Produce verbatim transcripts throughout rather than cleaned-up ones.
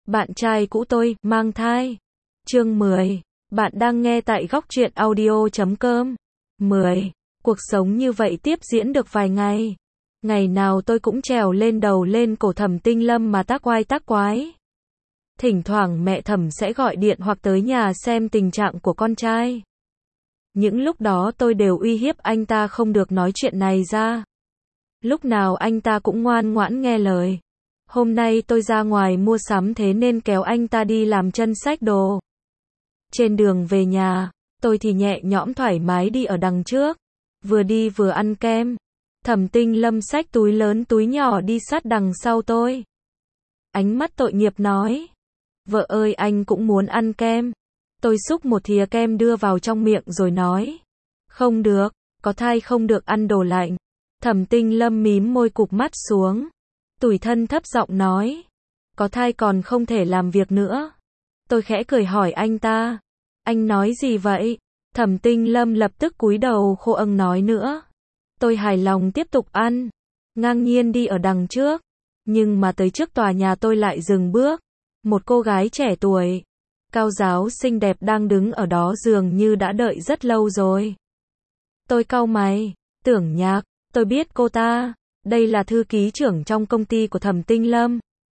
Bạn trai cũ tôi, mang thai. Chương mười. Bạn đang nghe tại góc truyện audio chấm com. mười. Cuộc sống như vậy tiếp diễn được vài ngày. Ngày nào tôi cũng trèo lên đầu lên cổ Thẩm Tinh Lâm mà tác oai tác quái. Thỉnh thoảng mẹ Thẩm sẽ gọi điện hoặc tới nhà xem tình trạng của con trai. Những lúc đó tôi đều uy hiếp anh ta không được nói chuyện này ra. Lúc nào anh ta cũng ngoan ngoãn nghe lời. Hôm nay tôi ra ngoài mua sắm thế nên kéo anh ta đi làm chân xách đồ. Trên đường về nhà, tôi thì nhẹ nhõm thoải mái đi ở đằng trước. Vừa đi vừa ăn kem. Thẩm Tinh Lâm xách túi lớn túi nhỏ đi sát đằng sau tôi. Ánh mắt tội nghiệp nói. Vợ ơi, anh cũng muốn ăn kem. Tôi xúc một thìa kem đưa vào trong miệng rồi nói. Không được, có thai không được ăn đồ lạnh. Thẩm Tinh Lâm mím môi cụp mắt xuống. Tủi thân thấp giọng nói. Có thai còn không thể làm việc nữa. Tôi khẽ cười hỏi anh ta. Anh nói gì vậy? Thẩm Tinh Lâm lập tức cúi đầu khô âng nói nữa. Tôi hài lòng tiếp tục ăn. Ngang nhiên đi ở đằng trước. Nhưng mà tới trước tòa nhà tôi lại dừng bước. Một cô gái trẻ tuổi, cao ráo xinh đẹp đang đứng ở đó dường như đã đợi rất lâu rồi. Tôi cau mày. Tưởng Nhạc, tôi biết cô ta. Đây là thư ký trưởng trong công ty của Thẩm Tinh Lâm.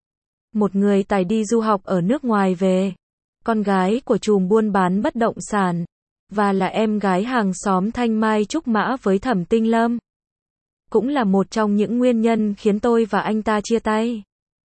Một người tài đi du học ở nước ngoài về. Con gái của trùm buôn bán bất động sản. Và là em gái hàng xóm thanh mai trúc mã với Thẩm Tinh Lâm. Cũng là một trong những nguyên nhân khiến tôi và anh ta chia tay.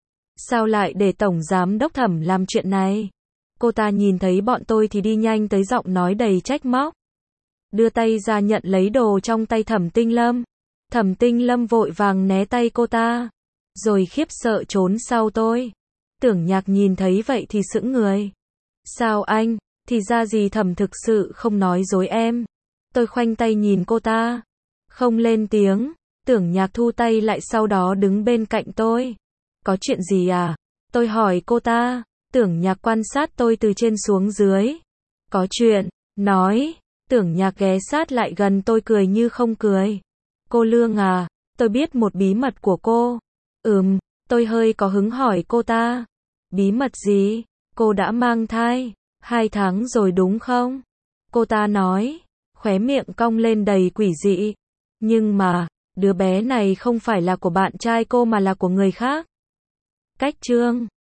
Sao lại để Tổng Giám Đốc Thẩm làm chuyện này? Cô ta nhìn thấy bọn tôi thì đi nhanh tới giọng nói đầy trách móc. Đưa tay ra nhận lấy đồ trong tay Thẩm Tinh Lâm. Thẩm Tinh Lâm vội vàng né tay cô ta. Rồi khiếp sợ trốn sau tôi. Tưởng Nhạc nhìn thấy vậy thì sững người. Sao anh? Thì ra gì Thẩm thực sự không nói dối em. Tôi khoanh tay nhìn cô ta. Không lên tiếng. Tưởng Nhạc thu tay lại sau đó đứng bên cạnh tôi. Có chuyện gì à? Tôi hỏi cô ta. Tưởng Nhạc quan sát tôi từ trên xuống dưới. Có chuyện. Nói. Tưởng Nhạc ghé sát lại gần tôi cười như không cười. Cô Lương à, tôi biết một bí mật của cô. Ừm, tôi hơi có hứng hỏi cô ta. Bí mật gì? Cô đã mang thai. Hai tháng rồi đúng không? Cô ta nói. Khóe miệng cong lên đầy quỷ dị. Nhưng mà, đứa bé này không phải là của bạn trai cô mà là của người khác. Cách chương